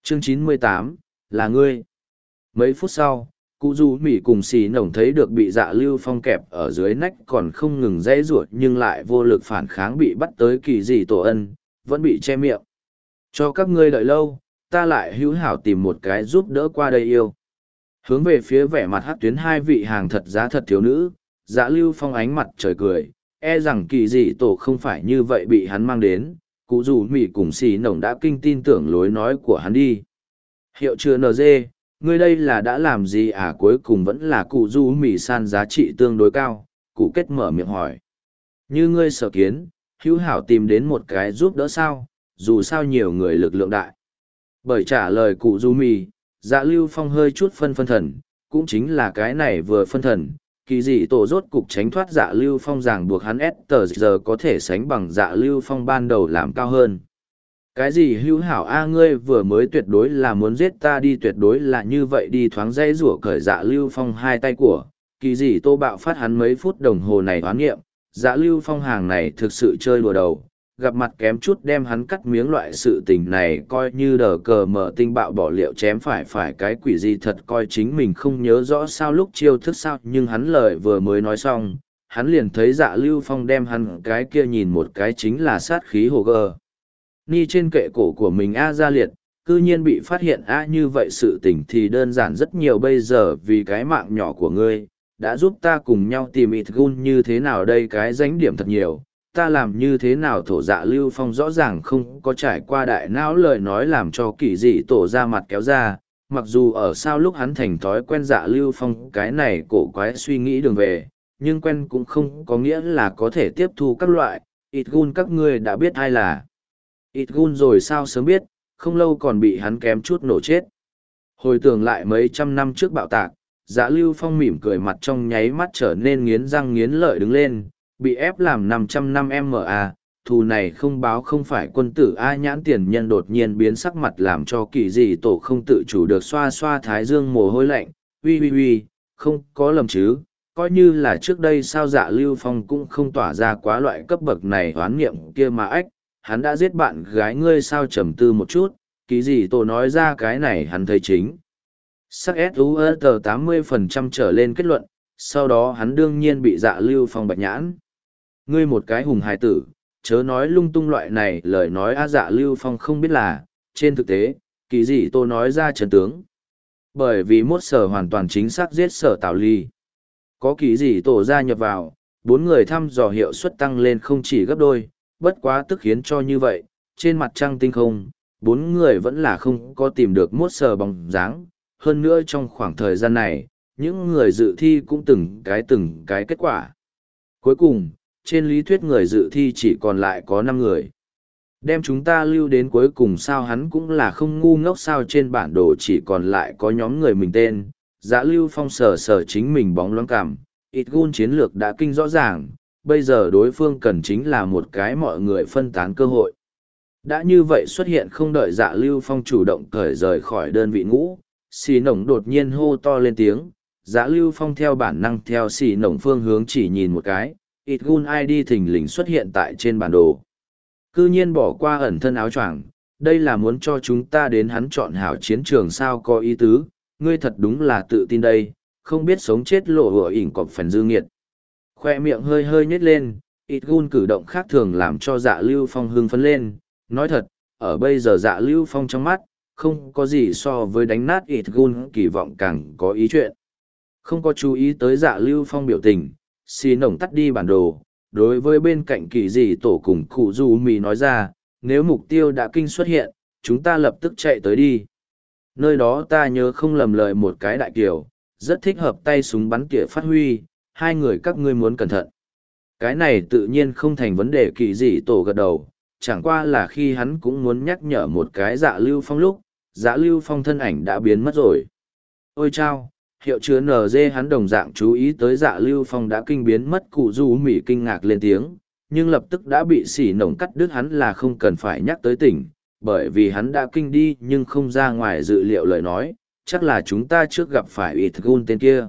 Chương 98, là ngươi. Mấy phút sau, cụ du mỉ cùng xì nổng thấy được bị Dạ Lưu Phong kẹp ở dưới nách còn không ngừng dãy ruột nhưng lại vô lực phản kháng bị bắt tới kỳ dị tổ ân, vẫn bị che miệng. Cho các ngươi đợi lâu, ta lại hữu hảo tìm một cái giúp đỡ qua đây yêu. Hướng về phía vẻ mặt hắc tuyến hai vị hàng thật giá thật thiếu nữ, Dạ Lưu Phong ánh mặt trời cười, e rằng kỳ dị tổ không phải như vậy bị hắn mang đến, cụ dù mỉ cùng xì nổng đã kinh tin tưởng lối nói của hắn đi. Hiệu chứa NG, ngươi đây là đã làm gì à, cuối cùng vẫn là cụ du mỉ san giá trị tương đối cao, cụ kết mở miệng hỏi. Như ngươi sở kiến, hữu hảo tìm đến một cái giúp đỡ sao, dù sao nhiều người lực lượng đại. Bởi trả lời cụ du mỉ, Dạ Lưu Phong hơi chút phân thần, cũng chính là cái này vừa phân thần, kỳ dị tổ rốt cục tránh thoát Dạ Lưu Phong ràng buộc hắn tờ giờ có thể sánh bằng Dạ Lưu Phong ban đầu làm cao hơn. Cái gì hữu hảo a, ngươi vừa mới tuyệt đối là muốn giết ta đi, tuyệt đối là như vậy đi, thoáng dây rủa cởi Dạ Lưu Phong hai tay của, kỳ dị tô bạo phát hắn mấy phút đồng hồ này oán nghiệm, Dạ Lưu Phong hàng này thực sự chơi đùa đầu, gặp mặt kém chút đem hắn cắt miếng, loại sự tình này coi như đờ cờ mở tinh bạo bỏ liệu chém phải cái quỷ gì, thật coi chính mình không nhớ rõ sao lúc chiêu thức sao, nhưng hắn lời vừa mới nói xong, hắn liền thấy Dạ Lưu Phong đem hắn cái kia nhìn một cái chính là sát khí hồ gờ. Ni trên kệ cổ của mình A ra liệt, cư nhiên bị phát hiện A, như vậy sự tình thì đơn giản rất nhiều, bây giờ vì cái mạng nhỏ của ngươi, đã giúp ta cùng nhau tìm ít gun như thế nào đây, cái danh điểm thật nhiều, ta làm như thế nào thổ. Dạ Lưu Phong rõ ràng không có trải qua đại não, lời nói làm cho kỳ dị tổ ra mặt kéo ra, mặc dù ở sao lúc hắn thành thói quen Dạ Lưu Phong cái này cổ quái suy nghĩ đường về, nhưng quen cũng không có nghĩa là có thể tiếp thu các loại, ít gun các ngươi đã biết ai là ít gun rồi sao, sớm biết, không lâu còn bị hắn kém chút nổ chết. Hồi tưởng lại mấy trăm năm trước bạo tạc, Dạ Lưu Phong mỉm cười, mặt trong nháy mắt trở nên nghiến răng nghiến lợi đứng lên, bị ép làm 500 năm MA, thù này không báo không phải quân tử A. Nhãn tiền nhân đột nhiên biến sắc mặt làm cho kỳ dị tổ không tự chủ được xoa xoa thái dương mồ hôi lạnh, uy, không có lầm chứ, coi như là trước đây sao Dạ Lưu Phong cũng không tỏa ra quá loại cấp bậc này oán niệm kia mà ách, hắn đã giết bạn gái ngươi sao, trầm tư một chút, kỳ dị tổ nói ra cái này hắn thấy chính sắc SUR 80% trở lên kết luận, sau đó hắn đương nhiên bị Dạ Lưu Phong bạch nhãn. Ngươi một cái hùng hài tử, chớ nói lung tung loại này lời nói a. Dạ Lưu Phong không biết là, trên thực tế, kỳ dị tô nói ra chân tướng. Bởi vì mốt sở hoàn toàn chính xác giết sở Tào Ly. Có kỳ dị tổ gia nhập vào, 4 người thăm dò hiệu suất tăng lên không chỉ gấp đôi, bất quá tức khiến cho như vậy, trên mặt trăng tinh không, 4 người vẫn là không có tìm được mốt sở bóng dáng. Hơn nữa trong khoảng thời gian này, những người dự thi cũng từng cái kết quả. Cuối cùng, trên lý thuyết người dự thi chỉ còn lại có 5 người. Đem chúng ta lưu đến cuối cùng sao, hắn cũng là không ngu ngốc sao, trên bản đồ chỉ còn lại có nhóm người mình tên. Dạ Lưu Phong sờ chính mình bóng loáng cảm, ít gun chiến lược đã kinh rõ ràng, bây giờ đối phương cần chính là một cái mọi người phân tán cơ hội. Đã như vậy xuất hiện không đợi Dạ Lưu Phong chủ động cởi rời khỏi đơn vị ngũ, xì nổng đột nhiên hô to lên tiếng. Dạ Lưu Phong theo bản năng theo xì nổng phương hướng chỉ nhìn một cái, ít gun ID thình lình xuất hiện tại trên bản đồ. Cư nhiên bỏ qua ẩn thân áo choàng, đây là muốn cho chúng ta đến hắn chọn hảo chiến trường sao, có ý tứ, ngươi thật đúng là tự tin đây, không biết sống chết lộ hựa ỉn cọp phần dư nghiệt. Khoe miệng hơi nhếch lên, ít gun cử động khác thường làm cho Dạ Lưu Phong hưng phấn lên, nói thật, ở bây giờ Dạ Lưu Phong trong mắt, không có gì so với đánh nát ít gun kỳ vọng càng có ý chuyện. Không có chú ý tới Dạ Lưu Phong biểu tình, xì nổng tắt đi bản đồ, đối với bên cạnh kỳ dị tổ cùng cụ du mì nói ra, nếu mục tiêu đã kinh xuất hiện, chúng ta lập tức chạy tới đi. Nơi đó ta nhớ không lầm lời một cái đại kiều, rất thích hợp tay súng bắn tỉa phát huy, hai người các ngươi muốn cẩn thận. Cái này tự nhiên không thành vấn đề, kỳ dị tổ gật đầu, chẳng qua là khi hắn cũng muốn nhắc nhở một cái Dạ Lưu Phong lúc, Dạ Lưu Phong thân ảnh đã biến mất rồi. Ôi chao! Hiệu chứa NG hắn đồng dạng chú ý tới Dạ Lưu Phong đã kinh biến mất, cụ du mỉ kinh ngạc lên tiếng, nhưng lập tức đã bị xỉ nổng cắt đứt, hắn là không cần phải nhắc tới tỉnh, bởi vì hắn đã kinh đi nhưng không ra ngoài dự liệu lời nói, chắc là chúng ta trước gặp phải ít gun tên kia.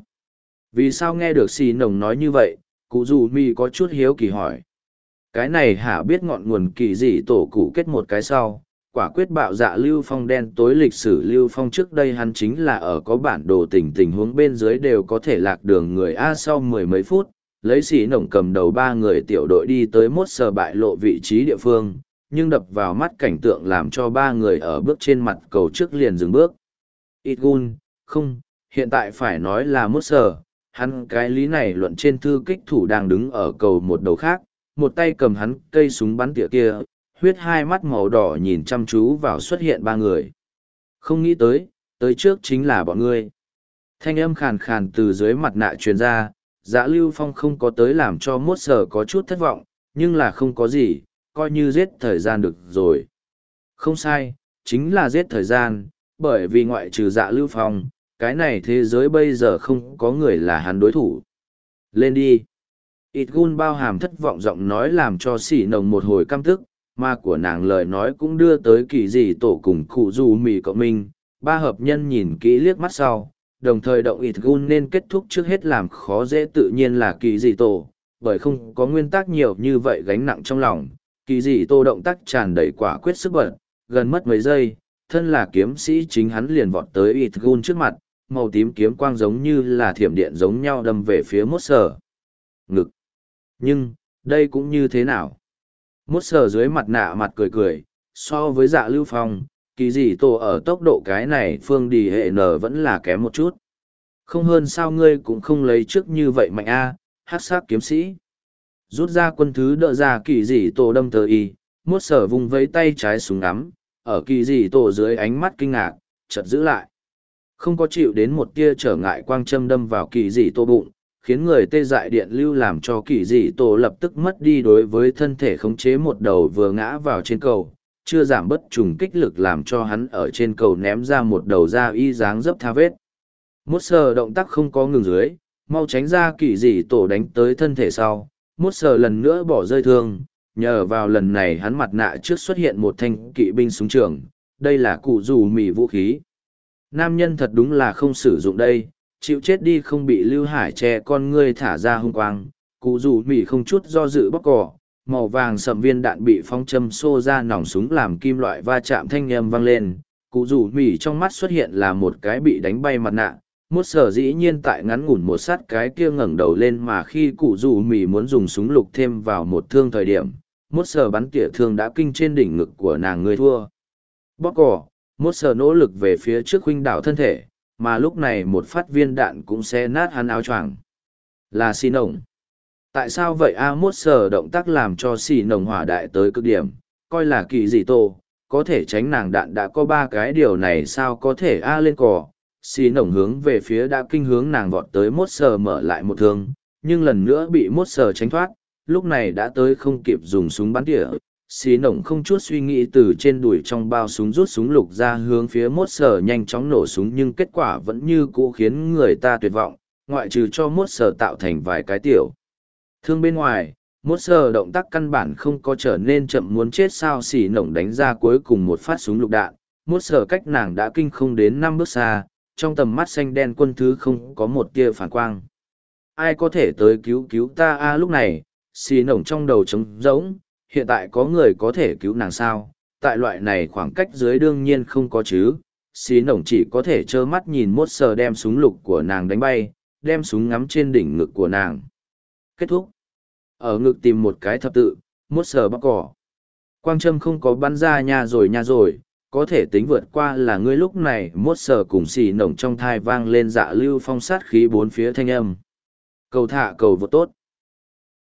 Vì sao nghe được xỉ nổng nói như vậy, cụ du mỉ có chút hiếu kỳ hỏi. Cái này hả biết ngọn nguồn kỳ dị tổ cụ kết một cái sau, quả quyết bạo dạ Lưu Phong đen tối lịch sử Lưu Phong trước đây hắn chính là ở có bản đồ tình huống bên dưới đều có thể lạc đường người A sau mười mấy phút, lấy xỉ nổng cầm đầu ba người tiểu đội đi tới mốt sờ bại lộ vị trí địa phương, nhưng đập vào mắt cảnh tượng làm cho ba người ở bước trên mặt cầu trước liền dừng bước. Itgun, không, hiện tại phải nói là mốt sờ, hắn cái lý này luận trên thư kích thủ đang đứng ở cầu một đầu khác, một tay cầm hắn cây súng bắn tỉa kia, huyết hai mắt màu đỏ nhìn chăm chú vào xuất hiện ba người. Không nghĩ tới trước chính là bọn ngươi. Thanh âm khàn khàn từ dưới mặt nạ truyền ra, Dạ Lưu Phong không có tới làm cho mốt sờ có chút thất vọng, nhưng là không có gì, coi như giết thời gian được rồi. Không sai, chính là giết thời gian, bởi vì ngoại trừ Dạ Lưu Phong, cái này thế giới bây giờ không có người là hắn đối thủ. Lên đi. Itgun bao hàm thất vọng giọng nói làm cho xỉ nồng một hồi căm tức, mà của nàng lời nói cũng đưa tới kỳ dị tổ cùng cụ dù mì cộng minh. Ba hợp nhân nhìn kỹ liếc mắt sau, đồng thời động Itgun nên kết thúc trước hết làm khó dễ tự nhiên là kỳ dị tổ, bởi không có nguyên tắc nhiều như vậy gánh nặng trong lòng. Kỳ dị tổ động tác tràn đầy quả quyết sức bật, gần mất mấy giây, thân là kiếm sĩ chính hắn liền vọt tới Itgun trước mặt, màu tím kiếm quang giống như là thiểm điện giống nhau đâm về phía mốt sờ. Ngực. Nhưng, đây cũng như thế nào? Mốt sờ dưới mặt nạ mặt cười cười, so với Dạ Lưu Phong, kỳ dị tổ ở tốc độ cái này phương đi hệ nở vẫn là kém một chút. Không hơn sao ngươi cũng không lấy trước như vậy mạnh a, hát sát kiếm sĩ. Rút ra quân thứ đỡ ra kỳ dị tổ đâm tờ y, mốt sờ vùng vẫy tay trái súng ngắm, ở kỳ dị tổ dưới ánh mắt kinh ngạc, chợt giữ lại. Không có chịu đến một tia trở ngại quang châm đâm vào kỳ dị tổ bụng, khiến người tê dại điện lưu làm cho kỳ dị tổ lập tức mất đi đối với thân thể khống chế một đầu vừa ngã vào trên cầu, chưa giảm bất trùng kích lực làm cho hắn ở trên cầu ném ra một đầu da y dáng dấp tha vết. Mốt sờ động tác không có ngừng dưới, mau tránh ra kỳ dị tổ đánh tới thân thể sau, mốt sờ lần nữa bỏ rơi thương, nhờ vào lần này hắn mặt nạ trước xuất hiện một thanh kỵ binh súng trường, đây là cụ dù mì vũ khí. Nam nhân thật đúng là không sử dụng đây, chịu chết đi không bị Lưu Hải che con ngươi thả ra hung quang, cụ dù mì không chút do dự bóc cỏ, màu vàng sậm viên đạn bị phong châm xô ra nòng súng làm kim loại va chạm thanh âm vang lên, cụ dù mì trong mắt xuất hiện là một cái bị đánh bay mặt nạ, mốt sở dĩ nhiên tại ngắn ngủn một sát cái kia ngẩng đầu lên mà khi cụ dù mì muốn dùng súng lục thêm vào một thương thời điểm, mốt sở bắn tỉa thương đã kinh trên đỉnh ngực của nàng người thua. Bóc cỏ, mốt sở nỗ lực về phía trước huynh đảo thân thể, mà lúc này một phát viên đạn cũng sẽ nát hắn áo choàng. Là xì nồng. Tại sao vậy a mốt sở động tác làm cho xì nồng hỏa đại tới cực điểm, coi là kỳ dị tô, có thể tránh nàng đạn đã có ba cái điều này sao có thể a lên cỏ. Xì nồng hướng về phía đã kinh hướng nàng vọt tới mốt sở mở lại một thương, nhưng lần nữa bị mốt sở tránh thoát, lúc này đã tới không kịp dùng súng bắn tỉa. Xì nổng không chút suy nghĩ từ trên đùi trong bao súng rút súng lục ra hướng phía mốt sở nhanh chóng nổ súng nhưng kết quả vẫn như cũ khiến người ta tuyệt vọng, ngoại trừ cho mốt sở tạo thành vài cái tiểu thương bên ngoài, mốt sở động tác căn bản không có trở nên chậm muốn chết sao. Xì nổng đánh ra cuối cùng một phát súng lục đạn, mốt sở cách nàng đã kinh không đến 5 bước xa, trong tầm mắt xanh đen quân thứ không có một tia phản quang. Ai có thể tới cứu cứu ta a lúc này, xì nổng trong đầu trống rỗng. Hiện tại có người có thể cứu nàng sao, tại loại này khoảng cách dưới đương nhiên không có chứ. Xí nổng chỉ có thể trơ mắt nhìn mốt sờ đem súng lục của nàng đánh bay, đem súng ngắm trên đỉnh ngực của nàng. Kết thúc. Ở ngực tìm một cái thập tự, mốt sờ bóc cỏ. Quang châm không có bắn ra nha rồi, có thể tính vượt qua là ngươi lúc này mốt sờ cùng xì nổng trong thai vang lên Dạ Lưu Phong sát khí bốn phía thanh âm. Cầu thả cầu vô tốt.